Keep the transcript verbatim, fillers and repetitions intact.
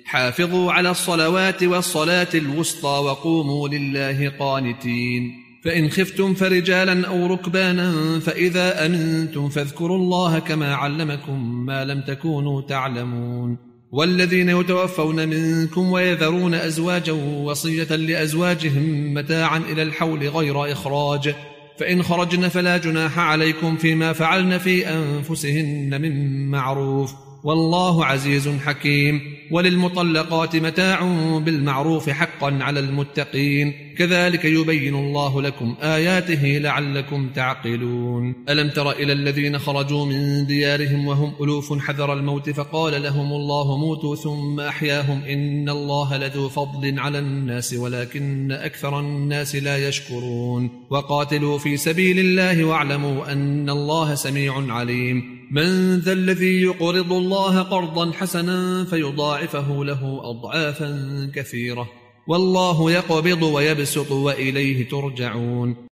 حافظوا على الصلوات والصلاة الوسطى وقوموا لله قانتين. فإن خفتم فرجالا أو ركبانا فإذا أمنتم فاذكروا الله كما علمكم ما لم تكونوا تعلمون. والذين يتوفون منكم ويذرون أزواجا وصية لأزواجهم متاعا إلى الحول غير إخراج، فإن خرجن فلا جناح عليكم فيما فعلن في أنفسهن من معروف، والله عزيز حكيم. وللمطلقات متاع بالمعروف حقا على المتقين، كذلك يبين الله لكم آياته لعلكم تعقلون. ألم تر إلى الذين خرجوا من ديارهم وهم ألوف حذر الموت فقال لهم الله موتوا ثم أحياهم إن الله لذو فضل على الناس ولكن أكثر الناس لا يشكرون. وقاتلوا في سبيل الله واعلموا أن الله سميع عليم. من ذا الذي يقرض الله قرضا حسنا فيضاعفه له أضعافا كثيرة، والله يقبض ويبسط وإليه ترجعون.